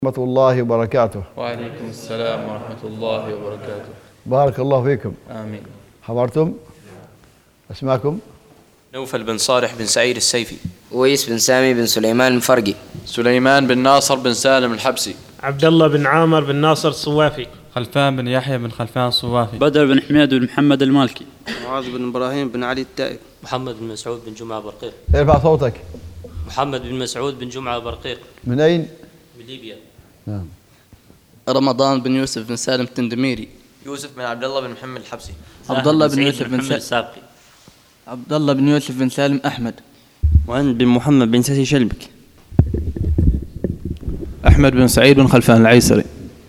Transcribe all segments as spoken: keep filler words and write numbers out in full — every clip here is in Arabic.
ورحمة الله وبركاته. وعليكم السلام ورحمة الله وبركاته. بارك الله فيكم. آمين. حضرتم؟ اسماكم؟ نوفل بن صالح بن سعيد السيفي. ويس بن سامي بن سليمان المفرقي. سليمان بن ناصر بن سالم الحبسي. عبد الله بن عامر بن ناصر الصوافي. خلفان بن يحيى بن خلفان الصوافي. بدر بن حميد بن محمد المالكي. معاذ بن إبراهيم بن علي التائب. محمد بن مسعود بن جمعة برقيق. ارفع صوتك. محمد بن مسعود بن جمعة برقيق. من أين؟ من ليبيا. نعم. رمضان بن يوسف بن سالم التندميري. يوسف بن عبد الله بن محمد الحبسي. عبد الله بن يوسف بن سالم السابقي. عبد الله بن يوسف بن سالم أحمد. وعند بن محمد بن ساسي شلبك. أحمد بن سعيد بن خلفان العيسري.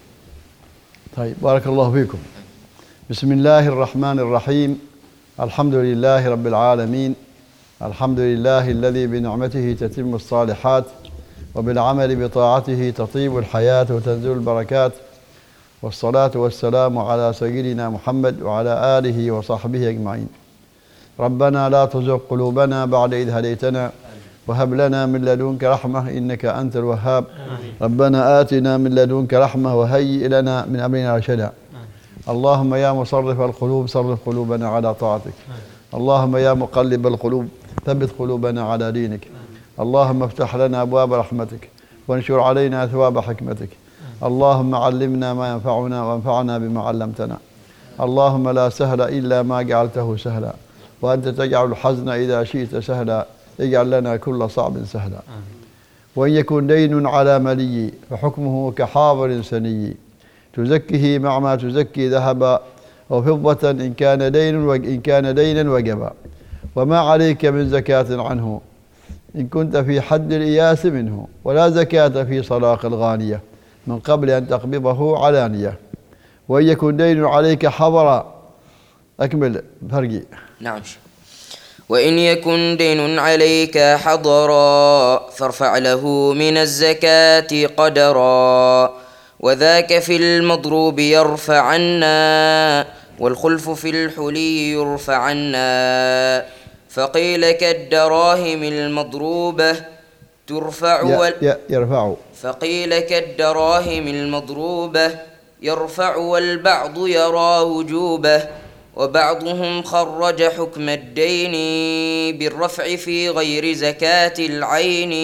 طيب بارك الله فيكم. بسم الله الرحمن الرحيم. الحمد لله رب العالمين. الحمد لله الذي بنعمته تتم الصالحات وبالعمل بطاعته تطيب الحياة وتنزل البركات، والصلاة والسلام على سيدنا محمد وعلى آله وصحبه أجمعين. ربنا لا تزغ قلوبنا بعد إذ هديتنا وهب لنا من لدنك رحمة إنك أنت الوهاب. ربنا آتنا من لدنك رحمة وهيئ لنا من أمرنا رشدا. اللهم يا مصرف القلوب صرف قلوبنا على طاعتك. اللهم يا مقلب القلوب ثبت قلوبنا على دينك. اللهم افتح لنا أبواب رحمتك وانشر علينا ثواب حكمتك. اللهم علمنا ما ينفعنا وانفعنا بما علمتنا. اللهم لا سهل إلا ما جعلته سهلا، وأنت تجعل الحزن إذا شئت سهلا. اجعل لنا كل صعب سهلا. وإن يكن دين على ملي فحكمه كحاضر سني، تزكيه مع ما تزكي ذهبا أو فضة إن كان دين وإن كان دينا وجبا. وما عليك من زكاة عنه إن كنت في حد الإياس منه، ولا زكاة في صلاق الغانية من قبل أن تقبضه علانية. وإن يكن دين عليك حضرا. أكمل فرقي. نعم. وإن يكن دين عليك حضرا فارفع له من الزكاة قدرا، وذاك في المضروب يرفع عنا والخلف في الحلي يرفع عنا. فقيل كالدراهم المضروبة ترفع وال... يرفع فقيل كالدراهم المضروبة يرفع والبعض يرى وجوبه. وبعضهم خرج حكم الدين بالرفع في غير زكاة العين.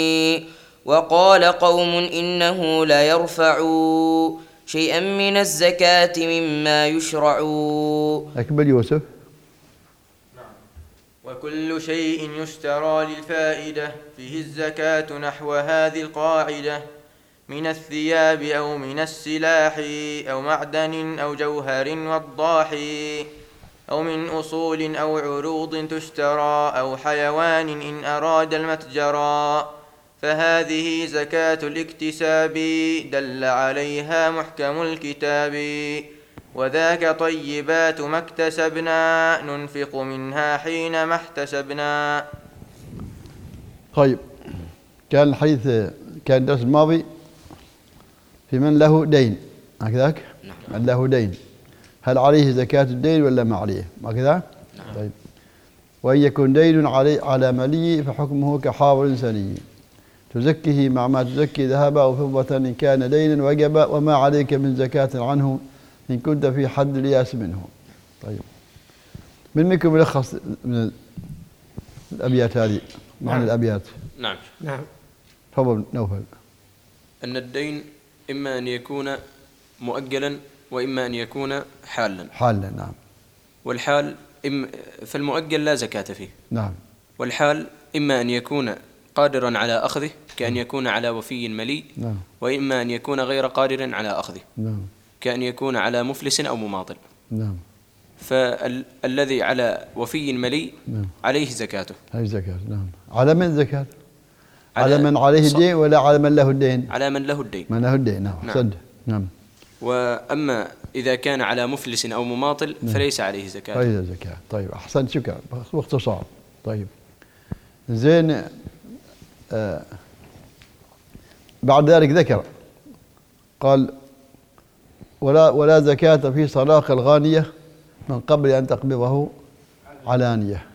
وقال قوم إنه لا يرفع شيئا من الزكاة مما يشرع. أكمل يوسف. وكل شيء يشترى للفائدة فيه الزكاة نحو هذه القاعدة: من الثياب أو من السلاح أو معدن أو جوهر وضاح، أو من أصول أو عروض تشترى أو حيوان إن أراد المتجرى. فهذه زكاة الاكتساب دل عليها محكم الكتاب. وذاك طيبات ما اكتسبنا ننفق منها حين ما احتسبنا. طيب، كان الحديث كان الدرس الماضي في من له دين، هكذاك؟ نعم. من له دين هل عليه زكاة الدين ولا ما عليه؟ هكذا؟ نعم. طيب. وإن يكن دين علي على ملي فحكمه كحاضر سني، تزكيه مع ما تزكي ذهبا أو فضة إن كان دينا وجبا. وما عليك من زكاة عنه إن كنت في حد الياس منه. طيب، من منكم يلخص من الأبيات هذه؟ معنى نعم. الأبيات. نعم نعم. تفضل نوفل. أن الدين إما أن يكون مؤجلا وإما أن يكون حالا. حالا، نعم. والحال إما فالمؤجل لا زكاة فيه. نعم. والحال إما أن يكون قادرا على أخذه كأن يكون على وفي ملي. نعم. وإما أن يكون غير قادر على أخذه. نعم. كأن يكون على مفلس أو مماطل. نعم. فالذي على وفي ملي نعم. عليه زكاته. عليه زكاة. نعم. على من زكاة؟ على, على من عليه الدين ولا على من له الدين؟ على من له الدين. من له الدين. نعم. نعم. صد. نعم. وأما إذا كان على مفلس أو مماطل نعم. فليس عليه زكاة. ليس زكاة. طيب، أحسنت، شكرا باختصار. طيب، زين. آه بعد ذلك ذكر قال: ولا ولا زكاة في صلاق الغانية من قبل أن تقبضه علانية.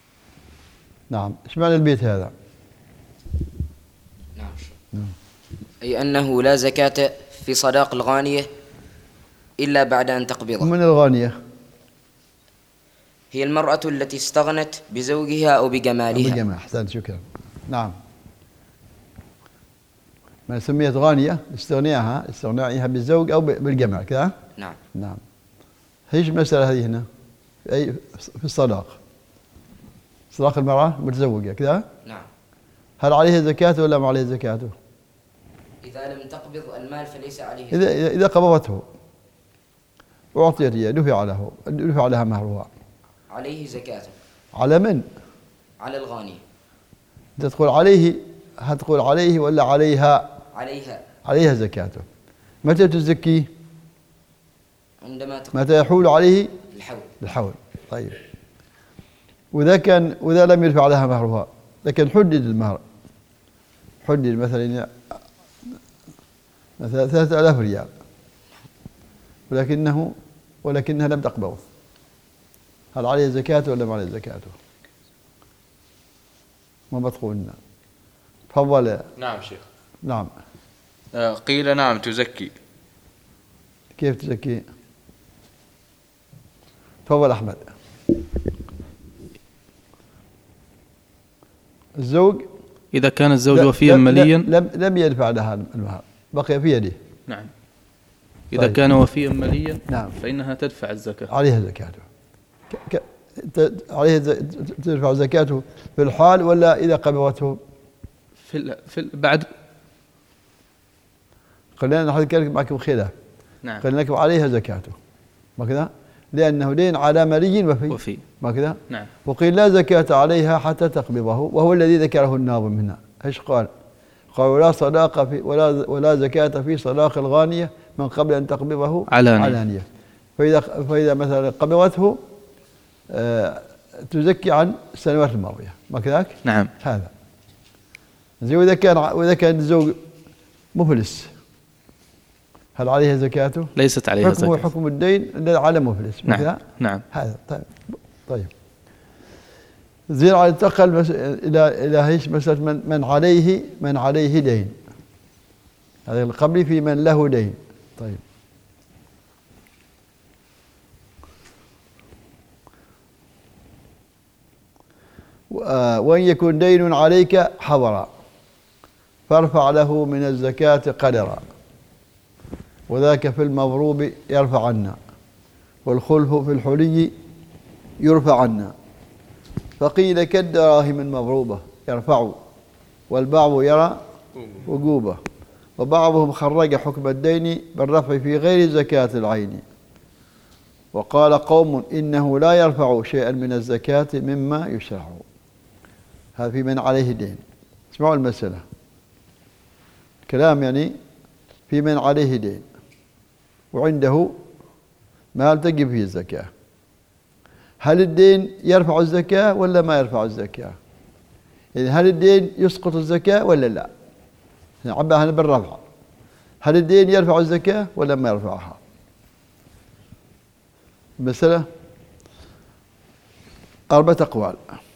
نعم. ايش معنى البيت هذا؟ نعم. نعم. أي أنه لا زكاة في صداق الغانية إلا بعد أن تقبضه. من الغانية؟ هي المرأة التي استغنت بزوجها أو بجمالها. بجمال، أحسنت، شكرا. نعم، ما سميت غانية استغنائها استغنائها بالزوج أو بالجمال كذا. نعم نعم. هيش المسألة هذه هنا في أي في الصداق، صداق المرأة متزوجة كذا. نعم. هل عليها زكاة ولا ما عليها زكاة؟ إذا لم تقبض المال فليس عليه. إذا إذا قبضته وأعطيت إياه دفع له دفع لها مهرها، عليه زكاة. على من؟ على الغانية. أنت تقول عليه، هتقول عليه ولا عليها؟ عليها. عليها زكاته. متى تزكيه؟ عندما تقبض. متى يحول عليه؟ الحول. الحول. طيب، وإذا كان وإذا لم يدفع لها مهرها، لكن حدد المهر، حدد مثلا مثلا ثلاثة آلاف ريال، ولكنه ولكنها لم تقبض، هل عليه زكاة ولا ما عليه زكاة؟ ما بتقولنا. تفضل. نعم شيخ. نعم. آه قيل نعم تزكي. كيف تزكي؟ تفضل أحمد. الزوج إذا كان الزوج وفيا ماليا لم لم يدفع لها المهر، بقي في يده. نعم. إذا طيب. كان وفيا ماليا نعم فإنها تدفع الزكاة. عليها زكاته. ك... ك... عليها ز... تدفع زكاته في الحال ولا إذا قبضته؟ في ال... في ال... بعد. خلينا نحكي معكم خلاف. نعم. قلنا لكم عليها زكاته، ما كذا؟ لأنه دين على مالي وفي. وفي. ما كذا؟ نعم. وقيل لا زكاة عليها حتى تقبضه، وهو الذي ذكره الناظم هنا. ايش قال؟ قال ولا صداقة في ولا ولا زكاة في صداق الغانية من قبل أن تقبضه علانية. علانية. فإذا فإذا مثلا قبضته آه تزكي عن السنوات الماضية، ما كذاك؟ نعم. هذا زي. وإذا كان وإذا كان الزوج مفلس، هل عليها زكاته؟ ليست عليها زكاة. حكم حكم الدين الذي على مفلس. نعم. نعم. هذا طيب. طيب. زين، على انتقل مس... إلى إلى هيش مسألة من, من عليه من عليه دين. هذا القبل في من له دين. طيب. وإن يكن دين عليك حضرا فارفع له من الزكاة قدرا، وذاك في المضروب يرفع عنا، والخلف في الحلي يرفع عنا. فقيل كالدراهم المضروبة يرفع، والبعض يرى وجوبه، وبعضهم خرج حكم الدين بالرفع في غير زكاة العين. وقال قوم إنه لا يرفع شيئا من الزكاة مما يشرع. هذا في من عليه دين. اسمعوا المسألة، كلام يعني في من عليه دين وعنده مال تجب فيه الزكاة، هل الدين يرفع الزكاة ولا ما يرفع الزكاة؟ يعني هل الدين يسقط الزكاة ولا لا؟ نعبها بالرفع، هل الدين يرفع الزكاة ولا ما يرفعها؟ المسألة أربعة أقوال،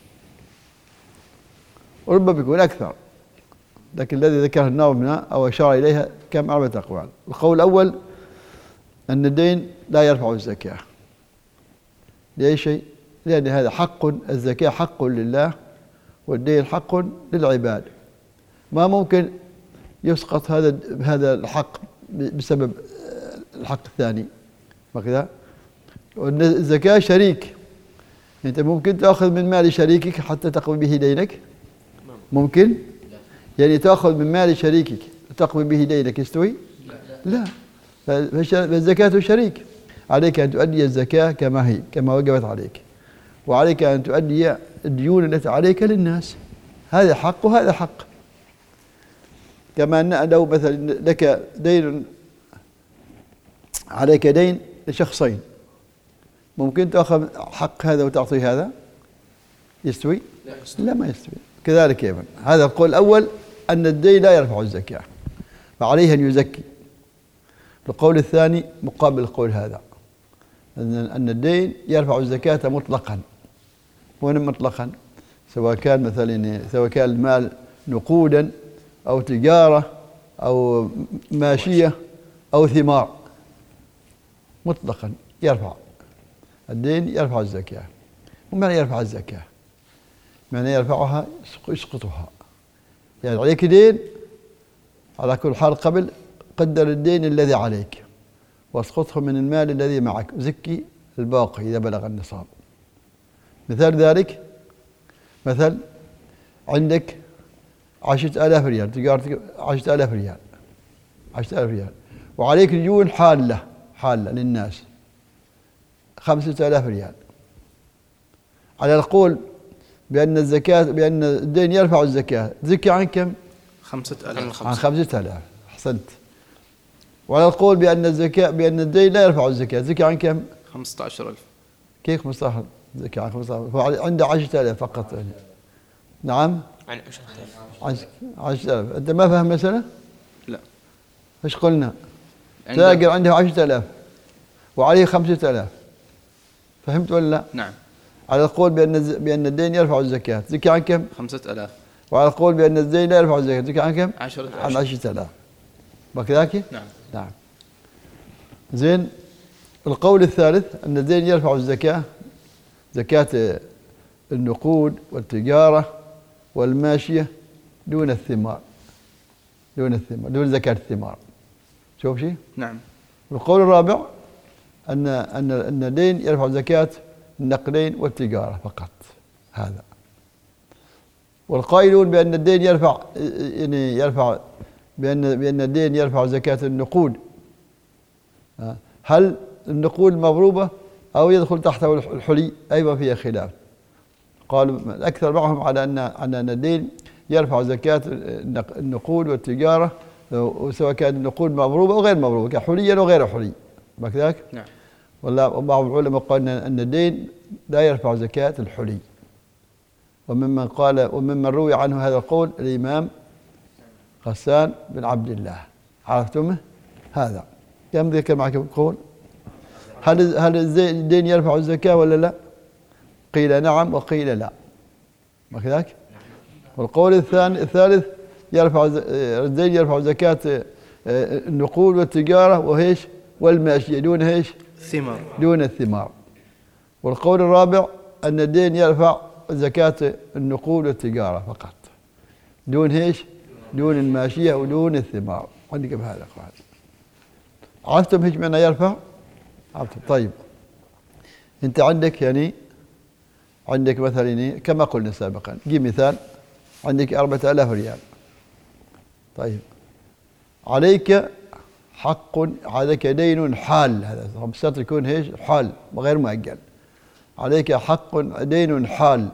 وربما بيكون أكثر، لكن الذي ذكره النووي هنا أو أشار إليها كم أربعة أقوال. القول الأول أن الدين لا يرفع الزكاة لأي شيء، لأن هذا حق، الزكاة حق لله والدين حق للعباد، ما ممكن يسقط هذا هذا الحق بسبب الحق الثاني، ما كذا؟ الزكاة شريك، أنت ممكن تأخذ من مال شريكك حتى تقضي به دينك؟ ممكن؟ يعني تأخذ من مال شريكك تقضي به دينك يستوي؟ لا. فالزكاة شريك، عليك أن تؤدي الزكاة كما هي، كما وجبت عليك، وعليك أن تؤدي الديون التي عليك للناس، هذا حق وهذا حق. كما أن لو مثلا لك دين، عليك دين لشخصين، ممكن تأخذ حق هذا وتعطي هذا؟ يستوي؟ لا، ما يستوي. كذلك أيضا هذا القول الأول أن الدين لا يرفع الزكاة فعليه أن يزكي. القول الثاني مقابل القول هذا، أن الدين يرفع الزكاة مطلقا. وين مطلقا؟ سواء كان مثلا سواء كان المال نقودا أو تجارة أو ماشية أو ثمار مطلقا يرفع الدين، يرفع الزكاة. ومعنى يرفع الزكاة معنى يرفعها يسقطها، يعني عليك دين على كل حال، قبل قدر الدين الذي عليك واسقطه من المال الذي معك، زكي الباقي إذا بلغ النصاب. مثال ذلك، مثل عندك عشرة آلاف ريال، تجارتك عشرة آلاف ريال، عشرة آلاف ريال، وعليك ديون حالة حالة للناس خمسة آلاف ريال. على القول بأن الزكاة بأن الدين يرفع الزكاة، زكي عن كم؟ خمسة آلاف. عن خمسة آلاف. أحسنت. وعلى القول بأن الزكاة بأن الدين لا يرفع الزكاة، زكي عن كم؟ خمسة عشر ألف. كيف خمسة عشر؟ زكي عن خمسة عشر، هو عنده عشرة آلاف فقط. نعم؟ عن عشرة عشرة آلاف. أنت ما فهم مسألة؟ لا. إيش قلنا؟ تاجر عنده عشرة آلاف وعليه خمسة آلاف، فهمت ولا لا؟ نعم. على القول بأن بأن الدين يرفع الزكاة، زكي عن كم؟ خمسة آلاف. وعلى القول بأن الدين لا يرفع الزكاة، زكي عن كم؟ عشرة آلاف. عن عشرة آلاف. بكذاك؟ نعم. نعم. زين. القول الثالث أن الدين يرفع الزكاة، زكاة النقود والتجارة والماشية دون الثمار، دون الثمار، دون زكاة الثمار. شوف شيء؟ نعم. والقول الرابع أن أن أن الدين يرفع زكاة النقدين والتجارة فقط، هذا. والقائلون بأن الدين يرفع يعني يرفع بأن بأن الدين يرفع زكاة النقود، هل النقود مضروبة أو يدخل تحته الحلي؟ أيضا فيها خلاف. قالوا الأكثر معهم على أن أن الدين يرفع زكاة النقود والتجارة، وسواء كان النقود مضروبة أو غير مضروبة، كحليا وغير حلي، بكذاك؟ نعم. ولا بعض العلماء قال أن الدين لا يرفع زكاة الحلي. وممن قال وممن روي عنه هذا القول الإمام غسان بن عبد الله، عرفتمه؟ هذا كم ذكر معكم قول؟ هل هل الدين يرفع الزكاة ولا لا؟ قيل نعم وقيل لا، وكذاك. والقول الثاني الثالث يرفع الدين يرفع زكاة النقود والتجارة وهيش والماشية دون هيش؟ الثمار. دون الثمار. والقول الرابع أن الدين يرفع زكاة النقود والتجارة فقط، دون هيش؟ دون الماشية ودون الثمار. عندك بهذا قال. عرفتم هيش معنى يرفع؟ عرفتم. طيب أنت عندك يعني عندك مثلا كما قلنا سابقا، جيب مثال، عندك أربعة آلاف ريال. طيب عليك حق، عليك دين حال، هذا بشرط يكون هيش؟ حال غير مؤجل. عليك حق دين حال،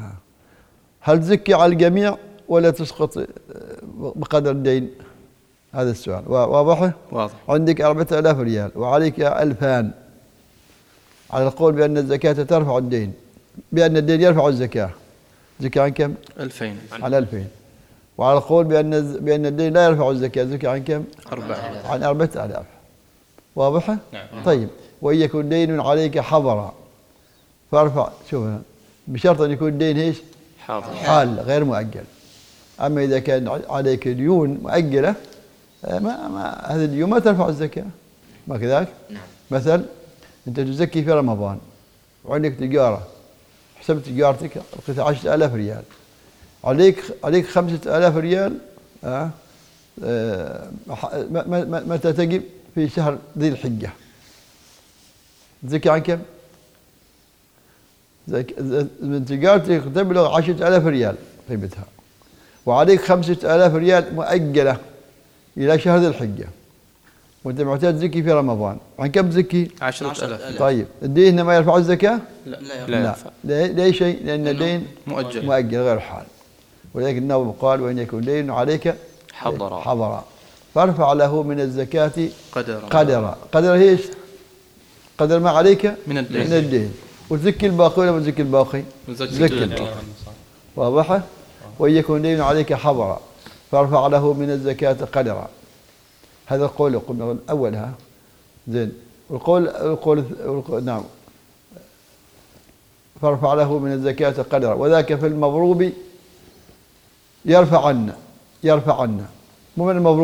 هل تزكي على الجميع ولا تسقط بقدر الدين؟ هذا السؤال واضح؟ واضح. عندك أربعة آلاف ريال وعليك ألفان، على القول بأن الزكاة ترفع الدين، بأن الدين يرفع الزكاة، زكاة عن كم؟ ألفين. على ألفين. وعلى القول بأن بأن الدين لا يرفع الزكاة، زكاة عن كم؟ أربعة. عن أربعة آلاف. واضحة؟ نعم. طيب وإن يكون دين عليك حضرا فارفع، شوف بشرط أن يكون دين ايش؟ حاضر. حال غير مؤجل. أما إذا كان عليك ديون مؤجلة ما ما هذه الديون ما ترفع الزكاة، ما كذاك؟ نعم. مثل أنت تزكي في رمضان وعندك تجارة، حسبت تجارتك لقيت عشرة آلاف ريال، عليك عليك خمسة آلاف ريال. آه آه متى تجب؟ في شهر ذي الحجة. تزكي عن كم؟ من تجارتك تبلغ عشرة آلاف ريال قيمتها، وعليك خمسة آلاف ريال مؤجلة إلى شهر ذي الحجة، وأنت معتاد تزكي في رمضان، عن كم تزكي؟ عشرة آلاف. طيب الدين ما يرفع الزكاة؟ لا لا, لا. لا. ليش شيء؟ لأن الدين مؤجل مؤجل غير حال. ولكن النووي قال وإن يكون دين عليك حضر حضر فارفع له من الزكاة قدر. قدر قدر ايش؟ قدر ما عليك من الدين. من الدين. وتزكي الباقي ولا ما تزكي الباقي؟ زكي الباقي. واضحة؟ وإن يكون دين عليك حضر فارفع له من الزكاة قدرا. هذا القول قلنا أولها. زين. والقول القول نعم فارفع له من الزكاة قدرا، وذاك في المضروب يرفع عنا يرفع عنا مو من المضروب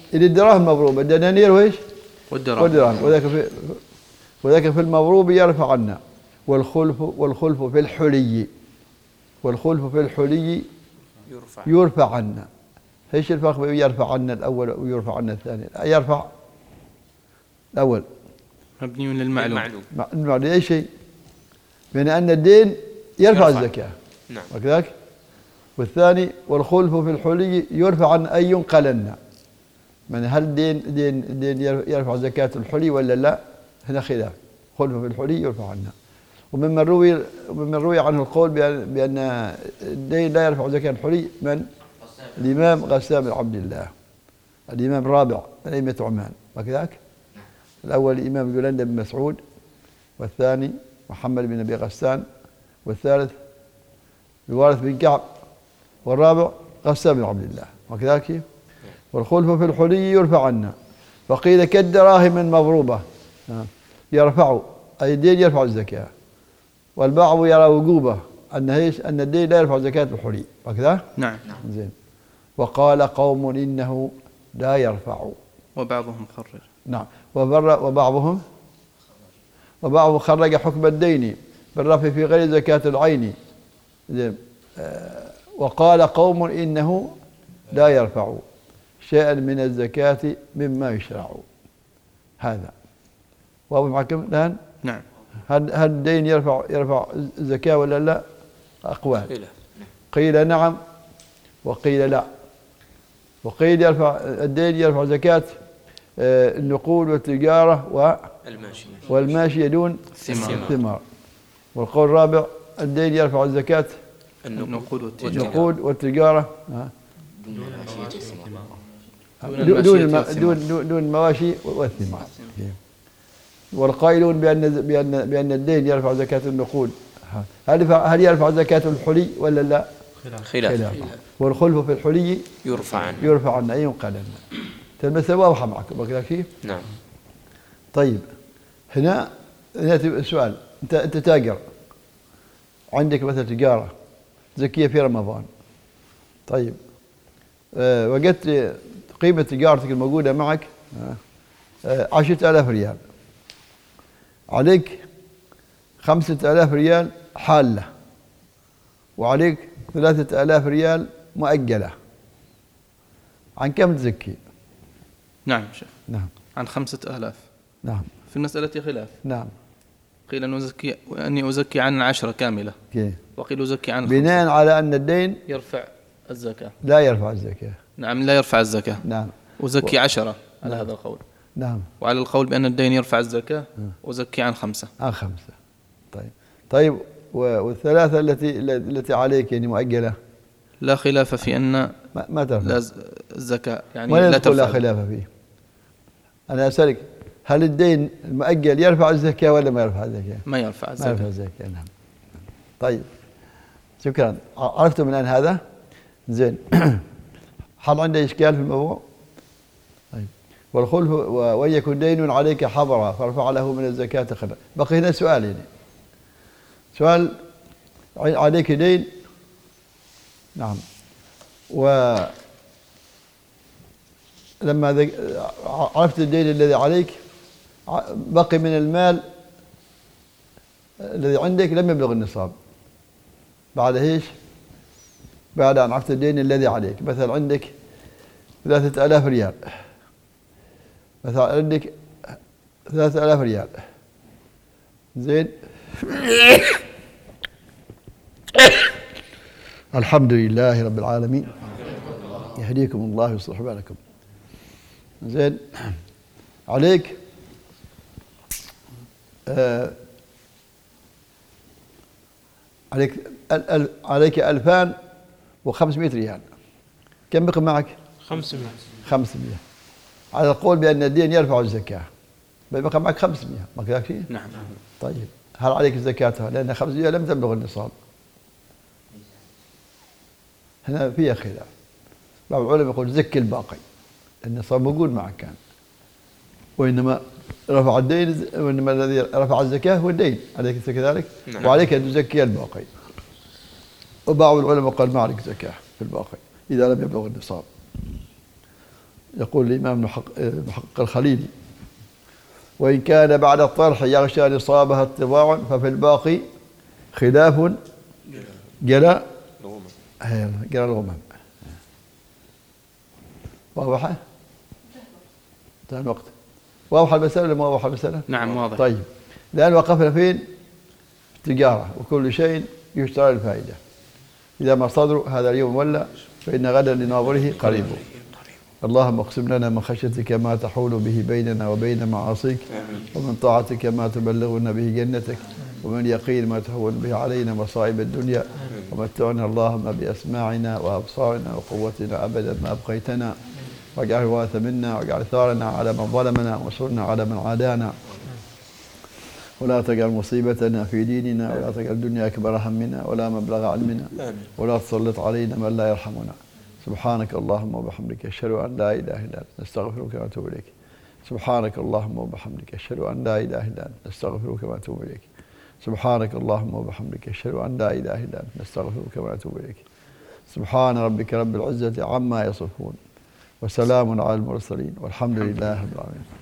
إذا الدراهم مضروبة الدنانير وإيش؟ والدراهم والدراهم وذاك في وذاك في المضروب يرفع عنا. والخلف والخلف في الحلي والخلف في الحلي يرفع يرفع عنا. ايش الفرق بين يرفع عنا الأول ويرفع عنا الثاني؟ يرفع الأول مبني للمعلوم. المعلوم أي شيء بين أن الدين يرفع, يرفع. الزكاة. نعم. وكذلك والثاني والخلف في الحلي يرفع عن أي ينقلن. من هل الدين دين دين يرفع زكاة الحلي ولا لا؟ هنا خلاف. خلف في الحلي يرفع عنها. وممن روي وممن روي عنه القول بأن, بأن الدين لا يرفع زكاة الحلي من؟ الإمام غسان بن عبد الله الإمام الرابع من أئمة عمان. وكذلك الأول الإمام جلند بن مسعود، والثاني محمد بن أبي غسان، والثالث الوارث بن كعب، والرابع غسان بن عبد الله. وكذلك والخلف في الحلي يرفع عنا. فقيل كالدراهم المضروبة يرفع أي الدين يرفع الزكاة. والبعض يرى وجوبه أن ايش؟ أن الدين لا يرفع زكاة الحلي. وكذا؟ نعم. زين. وقال قوم إنه لا يرفع. وبعضهم خرج. نعم. وبر وبعضهم وبعضهم خرج حكم الدين بالرفع في غير زكاة العين. زين. آه وقال قوم إنه لا يرفع شيئا من الزكاة مما يشرع. هذا واضح معكم الآن؟ نعم. هل هل الدين يرفع يرفع الزكاة ولا لا؟ أقوال. قيل نعم وقيل لا. وقيل يرفع الدين يرفع زكاة النقود والتجارة والماشية دون الثمار. والقول الرابع الدين يرفع الزكاة النقود والتجارة دون دون دون المواشي والثمار. والقائلون بأن بأن بأن الدين يرفع زكاة النقود هل هل يرفع زكاة الحلي ولا لا؟ خلاف. والخلف في الحلي يرفع عنه يرفع عنه أي ينقل عنه. المسألة واضحة معكم وكذا كيف؟ نعم. طيب هنا هنا السؤال، أنت أنت تاجر عندك مثلا تجارة زكية في رمضان. طيب أه وجدت قيمة تجارتك الموجودة معك أه عشرة آلاف ريال، عليك خمسة آلاف ريال حالة وعليك ثلاثة آلاف ريال مؤجلة. عن كم تزكي؟ نعم شيخ. نعم. عن خمسة آلاف. نعم. في المسألة خلاف. نعم. قيل أن أزكي أني أزكي عن عشرة كاملة. كي. وقيل أزكي عن بناء خمسة. على أن الدين يرفع الزكاة. لا يرفع الزكاة. نعم لا يرفع الزكاة. نعم. أزكي و... عشرة على نعم. هذا القول. نعم. وعلى القول بأن الدين يرفع الزكاة أزكي عن خمسة. عن خمسة. طيب. طيب والثلاثة التي التي عليك يعني مؤجلة لا خلاف في أن ما, ما ترفع لا الزكاة يعني لا, لا ترفع. لا خلاف فيه. أنا أسألك هل الدين المؤجل يرفع الزكاة ولا ما يرفع الزكاة؟ ما يرفع الزكاة. ما يرفع الزكاة. نعم. طيب شكرا. عرفتم الآن هذا؟ زين. هل عنده إشكال في الموضوع؟ طيب. والخلف وإن يكن دين عليك حضرا فارفع له من الزكاة خلف. بقي هنا سؤال يعني. سؤال عليك دين. نعم. ولما عرفت الدين الذي عليك بقي من المال الذي عندك لم يبلغ النصاب. بعد ايش؟ بعد أن عرفت الدين الذي عليك، مثلا عندك ثلاثة آلاف ريال، مثلا عندك ثلاثة آلاف ريال. زين. الحمد لله رب العالمين، يهديكم الله ويصلح بالكم. زين. عليك آه عليك ال عليك ألفان وخمسمائة ريال. كم بقي معك؟ خمسمائة. خمسمائة. على القول بأن الدين يرفع الزكاة بقى معك خمسمائة. ما كذا شيء؟ نعم. طيب هل عليك زكاتها؟ لأن خمسمائة لم تبلغ النصاب. هنا فيها خلاف. بعض العلماء يقول زكي الباقي، النصاب موجود معك كان، وإنما رفع الدين، وإنما الذي رفع الزكاة هو الدين، عليك كذلك. نعم. وعليك أن تزكي الباقي. وبعض العلماء قال ما عليك زكاة في الباقي إذا لم يبلغ النصاب. يقول الإمام محقق الخليلي: وإن كان بعد الطرح يغشى نصابها اتباع ففي الباقي خلاف جلاء جلاء الغمام. واضحة؟ انتهى الوقت. واضحة المسألة ولا ما واضحة المسألة؟ نعم واضح. طيب، الآن وقفنا فين؟ التجارة، وكل شيء يشترى للفائدة. إذا ما صدروا هذا اليوم ولا فإن غدا لناظره قريب. اللهم اقسم لنا من خشيتك ما تحول به بيننا وبين معاصيك، ومن طاعتك ما تبلغنا به جنتك، ومن يقين ما تهون به علينا مصائب الدنيا، ومتعنا اللهم بأسماعنا وأبصارنا وقوتنا أبدا ما أبقيتنا، واجعل الوارث منا، واجعل ثارنا على من ظلمنا، وانصرنا على من عادانا، ولا تجعل مصيبتنا في ديننا، ولا تجعل الدنيا أكبر همنا ولا مبلغ علمنا، ولا تسلط علينا من لا يرحمنا. سبحانك اللهم وبحمدك أشهد أن لا إله إلا أنت نستغفرك ونتوب إليك. سبحانك اللهم وبحمدك أشهد أن لا إله إلا أنت نستغفرك ونتوب إليك. سبحانك اللهم وبحمدك أشهد أن لا إله إلا أنت نستغفرك ونتوب إليك. سبحان ربك رب العزة عما يصفون، وسلام على المرسلين، والحمد لله رب العالمين.